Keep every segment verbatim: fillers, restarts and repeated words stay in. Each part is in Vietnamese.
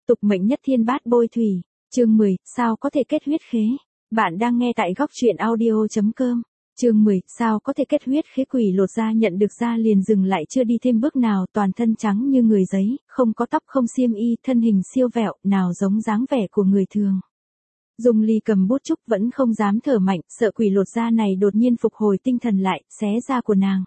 tục mệnh nhất thiên bát bôi thủy. Chương mười, sao có thể kết huyết khế? Bạn đang nghe tại góc truyện audio chấm com. Chương mười, sao có thể kết huyết khế? Quỷ lột da nhận được da liền dừng lại chưa đi thêm bước nào, toàn thân trắng như người giấy, không có tóc không xiêm y, thân hình siêu vẹo, nào giống dáng vẻ của người thường. Dung Ly cầm bút chúc vẫn không dám thở mạnh, sợ quỷ lột da này đột nhiên phục hồi tinh thần lại, xé da của nàng.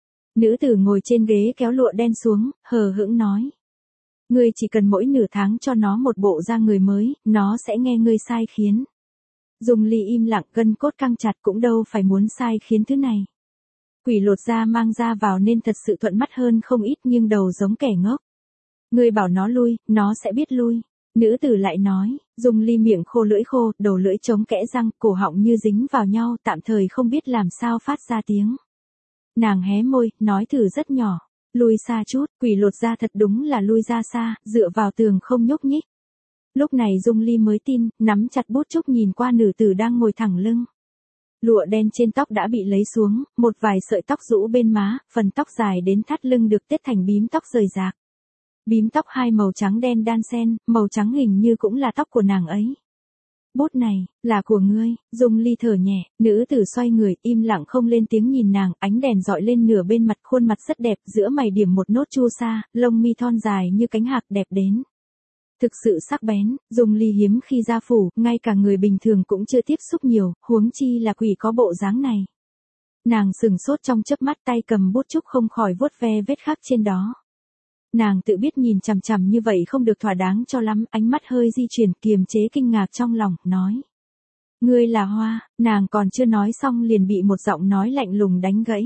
Nữ tử ngồi trên ghế kéo lụa đen xuống, hờ hững nói. Ngươi chỉ cần mỗi nửa tháng cho nó một bộ da người mới, nó sẽ nghe ngươi sai khiến. Dung Ly im lặng, gân cốt căng chặt, cũng đâu phải muốn sai khiến thứ này. Quỷ lột da mang da vào nên thật sự thuận mắt hơn không ít, nhưng đầu giống kẻ ngốc. Ngươi bảo nó lui, nó sẽ biết lui. Nữ tử lại nói. Dung Ly miệng khô lưỡi khô, đầu lưỡi chống kẽ răng, cổ họng như dính vào nhau, tạm thời không biết làm sao phát ra tiếng. Nàng hé môi, nói thử rất nhỏ. Lui xa chút. Quỷ lột da thật đúng là lui ra xa, dựa vào tường không nhúc nhích. Lúc này Dung Ly mới tin, nắm chặt bút chúc nhìn qua nữ tử đang ngồi thẳng lưng. Lụa đen trên tóc đã bị lấy xuống, một vài sợi tóc rũ bên má, phần tóc dài đến thắt lưng được tết thành bím tóc rời rạc. Bím tóc hai màu trắng đen đan xen, màu trắng hình như cũng là tóc của nàng ấy. Bút này, là của ngươi. Dung Ly thở nhẹ, nữ tử xoay người, im lặng không lên tiếng nhìn nàng, ánh đèn dọi lên nửa bên mặt, khuôn mặt rất đẹp, giữa mày điểm một nốt chu sa, lông mi thon dài như cánh hạc đẹp đến. Thực sự sắc bén. Dung Ly hiếm khi ra phủ, ngay cả người bình thường cũng chưa tiếp xúc nhiều, huống chi là quỷ có bộ dáng này. Nàng sừng sốt trong chớp mắt, tay cầm bút chúc không khỏi vuốt ve vết khắc trên đó. Nàng tự biết nhìn chằm chằm như vậy không được thỏa đáng cho lắm, ánh mắt hơi di chuyển, kiềm chế kinh ngạc trong lòng, nói. Ngươi là Hoa. Nàng còn chưa nói xong liền bị một giọng nói lạnh lùng đánh gãy.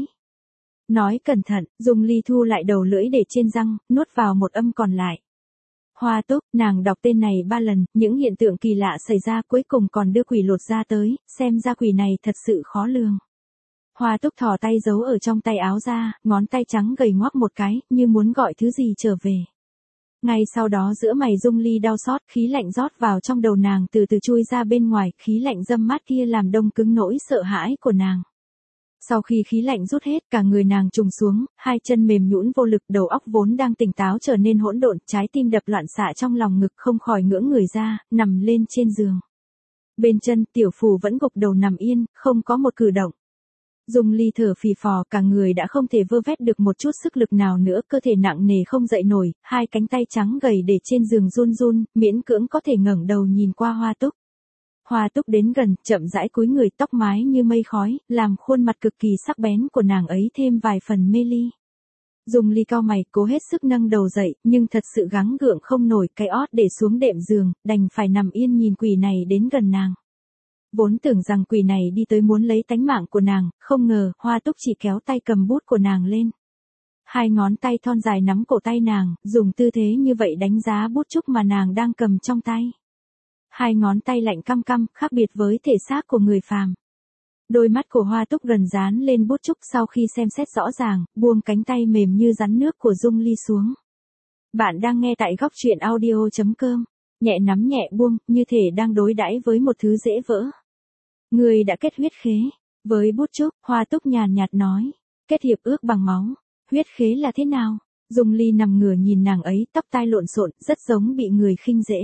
Nói cẩn thận. Dung Ly thu lại đầu lưỡi để trên răng, nuốt vào một âm còn lại. Hoa Túc. Nàng đọc tên này ba lần, những hiện tượng kỳ lạ xảy ra, cuối cùng còn đưa quỷ lột da tới, xem ra quỷ này thật sự khó lường. Hoa Túc thò tay giấu ở trong tay áo ra, ngón tay trắng gầy ngoắc một cái, như muốn gọi thứ gì trở về. Ngay sau đó giữa mày Dung Ly đau xót, khí lạnh rót vào trong đầu nàng từ từ chui ra bên ngoài, khí lạnh dâm mát kia làm đông cứng nỗi sợ hãi của nàng. Sau khi khí lạnh rút hết, cả người nàng trùng xuống, hai chân mềm nhũn vô lực, đầu óc vốn đang tỉnh táo trở nên hỗn độn, trái tim đập loạn xạ trong lòng ngực, không khỏi ngưỡng người ra, nằm lên trên giường. Bên chân, Tiểu Phù vẫn gục đầu nằm yên, không có một cử động. Dung Ly thở phì phò, cả người đã không thể vơ vét được một chút sức lực nào nữa, cơ thể nặng nề không dậy nổi, hai cánh tay trắng gầy để trên giường run run, miễn cưỡng có thể ngẩng đầu nhìn qua Hoa Túc. Hoa Túc đến gần, chậm rãi cúi người, tóc mái như mây khói, làm khuôn mặt cực kỳ sắc bén của nàng ấy thêm vài phần mê ly. Dung Ly cau mày, cố hết sức nâng đầu dậy, nhưng thật sự gắng gượng không nổi, cái ót để xuống đệm giường, đành phải nằm yên nhìn quỷ này đến gần nàng. Vốn tưởng rằng quỷ này đi tới muốn lấy tánh mạng của nàng, không ngờ, Hoa Túc chỉ kéo tay cầm bút của nàng lên. Hai ngón tay thon dài nắm cổ tay nàng, dùng tư thế như vậy đánh giá bút chúc mà nàng đang cầm trong tay. Hai ngón tay lạnh căm căm, khác biệt với thể xác của người phàm. Đôi mắt của Hoa Túc gần dán lên bút chúc, sau khi xem xét rõ ràng, buông cánh tay mềm như rắn nước của Dung Ly xuống. Bạn đang nghe tại góc truyện audio chấm com. Nhẹ nắm nhẹ buông, như thể đang đối đãi với một thứ dễ vỡ. Ngươi đã kết huyết khế. Với bút chúc, Hoa Túc nhàn nhạt nói. Kết hiệp ước bằng máu. Huyết khế là thế nào? Dung Ly nằm ngửa nhìn nàng ấy, tóc tai lộn xộn, rất giống bị người khinh dễ.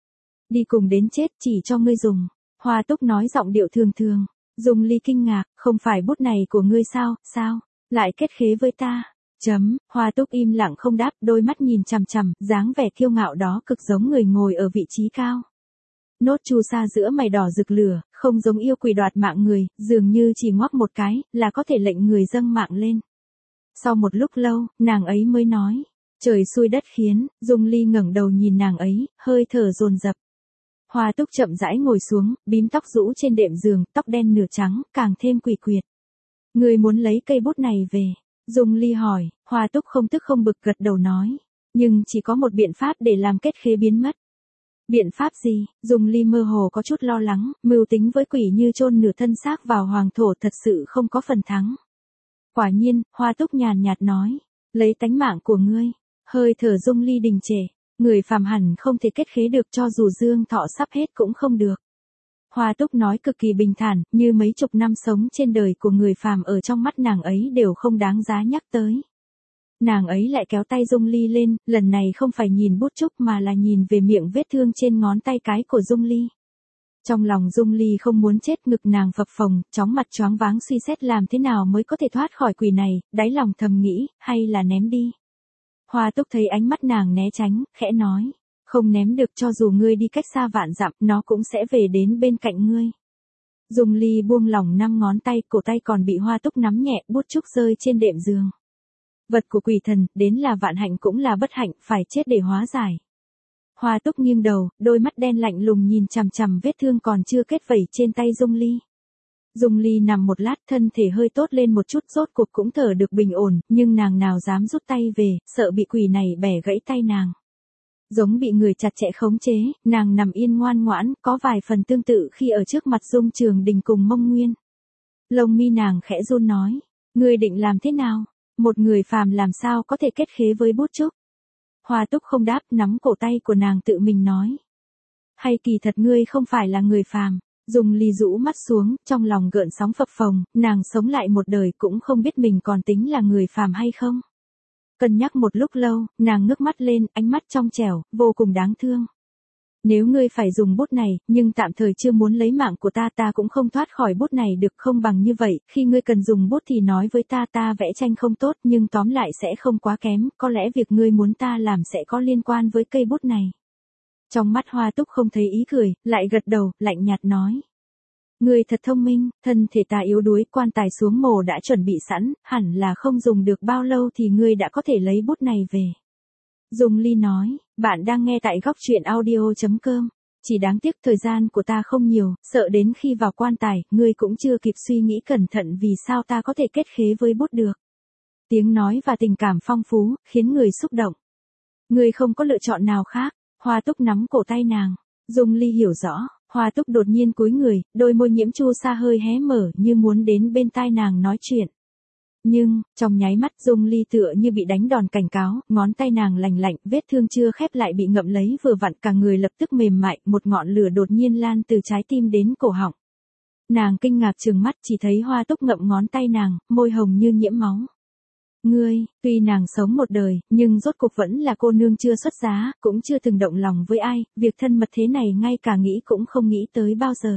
Đi cùng đến chết, chỉ cho ngươi dùng. Hoa Túc nói giọng điệu thường thường. Dung Ly kinh ngạc, không phải bút này của ngươi sao, sao, lại kết khế với ta? Chấm. Hoa Túc im lặng không đáp, đôi mắt nhìn chằm chằm, dáng vẻ kiêu ngạo đó cực giống người ngồi ở vị trí cao. Nốt chu sa giữa mày đỏ rực lửa, không giống yêu quỷ đoạt mạng người, dường như chỉ ngoắc một cái, là có thể lệnh người dâng mạng lên. Sau một lúc lâu, nàng ấy mới nói. Trời xui đất khiến. Dung Ly ngẩng đầu nhìn nàng ấy, hơi thở dồn dập. Hoa Túc chậm rãi ngồi xuống, bím tóc rũ trên đệm giường, tóc đen nửa trắng, càng thêm quỷ quyệt. Ngươi muốn lấy cây bút này về? Dung Ly hỏi. Hoa Túc không tức không bực gật đầu nói. Nhưng chỉ có một biện pháp để làm kết khế biến mất. Biện pháp gì? Dung Ly mơ hồ có chút lo lắng, mưu tính với quỷ như chôn nửa thân xác vào hoàng thổ thật sự không có phần thắng. Quả nhiên, Hoa Túc nhàn nhạt nói. Lấy tánh mạng của ngươi. Hơi thở Dung Ly đình trệ. Người phàm hẳn không thể kết khế được, cho dù dương thọ sắp hết cũng không được. Hoa Túc nói cực kỳ bình thản, như mấy chục năm sống trên đời của người phàm ở trong mắt nàng ấy đều không đáng giá nhắc tới. nàng ấy lại kéo tay Dung Ly lên, lần này không phải nhìn bút trúc mà là nhìn về miệng vết thương trên ngón tay cái của Dung Ly. Trong lòng Dung Ly không muốn chết, ngực nàng phập phồng, chóng mặt choáng váng suy xét làm thế nào mới có thể thoát khỏi quỷ này, đáy lòng thầm nghĩ, hay là ném đi. Hoa Túc thấy ánh mắt nàng né tránh, khẽ nói, không ném được, cho dù ngươi đi cách xa vạn dặm, nó cũng sẽ về đến bên cạnh ngươi. Dung Ly buông lỏng năm ngón tay, cổ tay còn bị Hoa Túc nắm nhẹ, bút trúc rơi trên đệm giường. Vật của quỷ thần, đến là vạn hạnh cũng là bất hạnh, phải chết để hóa giải. Hoa Túc nghiêng đầu, đôi mắt đen lạnh lùng nhìn chằm chằm vết thương còn chưa kết vẩy trên tay Dung Ly. Dung Ly nằm một lát, thân thể hơi tốt lên một chút, rốt cuộc cũng thở được bình ổn, nhưng nàng nào dám rút tay về, sợ bị quỷ này bẻ gãy tay nàng. Giống bị người chặt chẽ khống chế, nàng nằm yên ngoan ngoãn, có vài phần tương tự khi ở trước mặt Dung Trường Đình cùng Mông Nguyên. Lông mi nàng khẽ run nói, ngươi định làm thế nào? Một người phàm làm sao có thể kết khế với bút trúc? Hoa Túc không đáp, nắm cổ tay của nàng tự mình nói. Hay kỳ thật ngươi không phải là người phàm. Dung Ly rũ mắt xuống, trong lòng gợn sóng phập phồng, nàng sống lại một đời cũng không biết mình còn tính là người phàm hay không. Cân nhắc một lúc lâu, nàng ngước mắt lên, ánh mắt trong trẻo, vô cùng đáng thương. Nếu ngươi phải dùng bút này, nhưng tạm thời chưa muốn lấy mạng của ta, ta cũng không thoát khỏi bút này được, không bằng như vậy, khi ngươi cần dùng bút thì nói với ta, ta vẽ tranh không tốt nhưng tóm lại sẽ không quá kém, có lẽ việc ngươi muốn ta làm sẽ có liên quan với cây bút này. Trong mắt Hoa Túc không thấy ý cười, lại gật đầu, lạnh nhạt nói. Ngươi thật thông minh, thân thể ta yếu đuối, quan tài xuống mồ đã chuẩn bị sẵn, hẳn là không dùng được bao lâu thì ngươi đã có thể lấy bút này về. Dung Ly nói, bạn đang nghe tại góc truyện audio chấm com, chỉ đáng tiếc thời gian của ta không nhiều, sợ đến khi vào quan tài, ngươi cũng chưa kịp suy nghĩ cẩn thận vì sao ta có thể kết khế với bút được. Tiếng nói và tình cảm phong phú, khiến người xúc động. Ngươi không có lựa chọn nào khác. Hoa Túc nắm cổ tay nàng. Dung Ly hiểu rõ, Hoa Túc đột nhiên cúi người, đôi môi nhiễm chua xa hơi hé mở như muốn đến bên tai nàng nói chuyện. Nhưng, trong nháy mắt Dung Ly tựa như bị đánh đòn cảnh cáo, ngón tay nàng lành lạnh, vết thương chưa khép lại bị ngậm lấy vừa vặn, cả người lập tức mềm mại, một ngọn lửa đột nhiên lan từ trái tim đến cổ họng. Nàng kinh ngạc trừng mắt, chỉ thấy Hoa Túc ngậm ngón tay nàng, môi hồng như nhiễm máu. Ngươi, tuy nàng sống một đời, nhưng rốt cuộc vẫn là cô nương chưa xuất giá, cũng chưa từng động lòng với ai, việc thân mật thế này ngay cả nghĩ cũng không nghĩ tới bao giờ.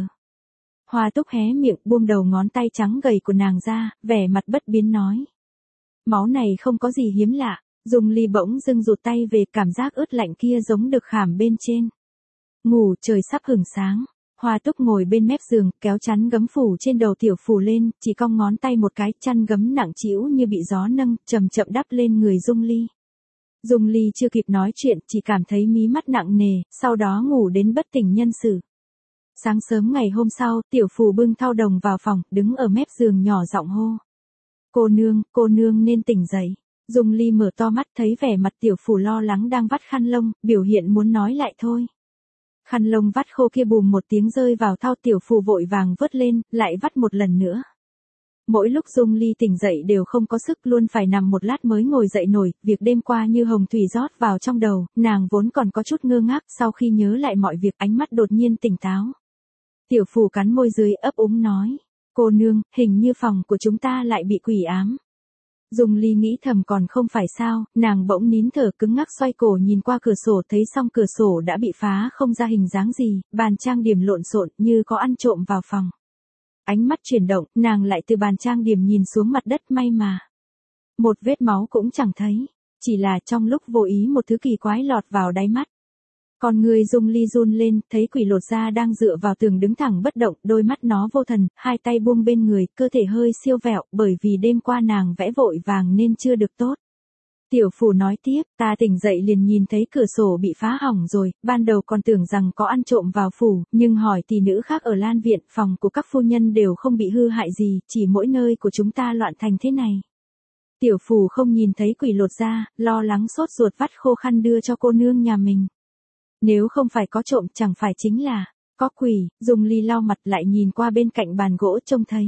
Hoa Túc hé miệng, buông đầu ngón tay trắng gầy của nàng ra, vẻ mặt bất biến nói. Máu này không có gì hiếm lạ. Dung Ly bỗng dưng rụt tay về, cảm giác ướt lạnh kia giống được khảm bên trên. Ngủ, trời sắp hửng sáng. Hoa Túc ngồi bên mép giường, kéo chăn gấm phủ trên đầu tiểu phù lên, chỉ cong ngón tay một cái, chăn gấm nặng trĩu như bị gió nâng, chậm chậm đắp lên người Dung Ly. Dung Ly chưa kịp nói chuyện, chỉ cảm thấy mí mắt nặng nề, sau đó ngủ đến bất tỉnh nhân sự. Sáng sớm ngày hôm sau, tiểu phù bưng thau đồng vào phòng, đứng ở mép giường nhỏ giọng hô. Cô nương, cô nương nên tỉnh dậy. Dung Ly mở to mắt thấy vẻ mặt tiểu phù lo lắng đang vắt khăn lông, biểu hiện muốn nói lại thôi. Khăn lông vắt khô kia bùm một tiếng rơi vào thau, tiểu phù vội vàng vớt lên, lại vắt một lần nữa. Mỗi lúc Dung Ly tỉnh dậy đều không có sức, luôn phải nằm một lát mới ngồi dậy nổi, việc đêm qua như hồng thủy rót vào trong đầu, nàng vốn còn có chút ngơ ngác, sau khi nhớ lại mọi việc ánh mắt đột nhiên tỉnh táo. Tiểu phù cắn môi dưới ấp úng nói, cô nương, hình như phòng của chúng ta lại bị quỷ ám. Dung Ly nghĩ thầm còn không phải sao, nàng bỗng nín thở cứng ngắc xoay cổ nhìn qua cửa sổ, thấy xong cửa sổ đã bị phá không ra hình dáng gì, bàn trang điểm lộn xộn như có ăn trộm vào phòng. Ánh mắt chuyển động, nàng lại từ bàn trang điểm nhìn xuống mặt đất, may mà một vết máu cũng chẳng thấy, chỉ là trong lúc vô ý một thứ kỳ quái lọt vào đáy mắt. Còn người Dung Ly run lên, thấy quỷ lột da đang dựa vào tường đứng thẳng bất động, đôi mắt nó vô thần, hai tay buông bên người, cơ thể hơi siêu vẹo, bởi vì đêm qua nàng vẽ vội vàng nên chưa được tốt. Tiểu phù nói tiếp, ta tỉnh dậy liền nhìn thấy cửa sổ bị phá hỏng rồi, ban đầu còn tưởng rằng có ăn trộm vào phủ, nhưng hỏi tỷ nữ khác ở Lan Viện, phòng của các phu nhân đều không bị hư hại gì, chỉ mỗi nơi của chúng ta loạn thành thế này. Tiểu phù không nhìn thấy quỷ lột da, lo lắng sốt ruột vắt khô khăn đưa cho cô nương nhà mình. Nếu không phải có trộm chẳng phải chính là có quỷ. Dung Ly lau mặt lại nhìn qua bên cạnh bàn gỗ, trông thấy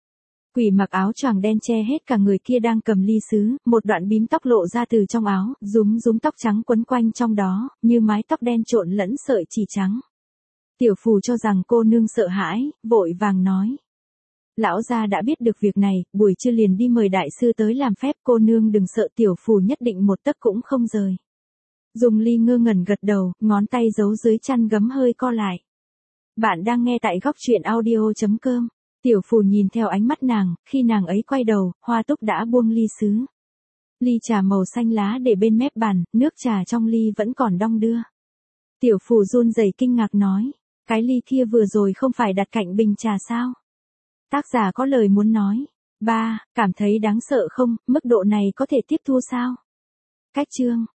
quỷ mặc áo choàng đen che hết cả người kia đang cầm ly sứ, một đoạn bím tóc lộ ra từ trong áo, rúm rúm tóc trắng quấn quanh trong đó, như mái tóc đen trộn lẫn sợi chỉ trắng. Tiểu phù cho rằng cô nương sợ hãi, vội vàng nói. Lão gia đã biết được việc này, buổi trưa liền đi mời đại sư tới làm phép, cô nương đừng sợ, tiểu phù nhất định một tấc cũng không rời. Dung Ly ngơ ngẩn gật đầu, ngón tay giấu dưới chăn gấm hơi co lại. Bạn đang nghe tại góc truyện audio.com. Tiểu phù nhìn theo ánh mắt nàng, khi nàng ấy quay đầu, Hoa Túc đã buông ly sứ. Ly trà màu xanh lá để bên mép bàn, nước trà trong ly vẫn còn đong đưa. Tiểu phù run rẩy kinh ngạc nói, cái ly kia vừa rồi không phải đặt cạnh bình trà sao? Tác giả có lời muốn nói. Ba, cảm thấy đáng sợ không, mức độ này có thể tiếp thu sao? Cách chương.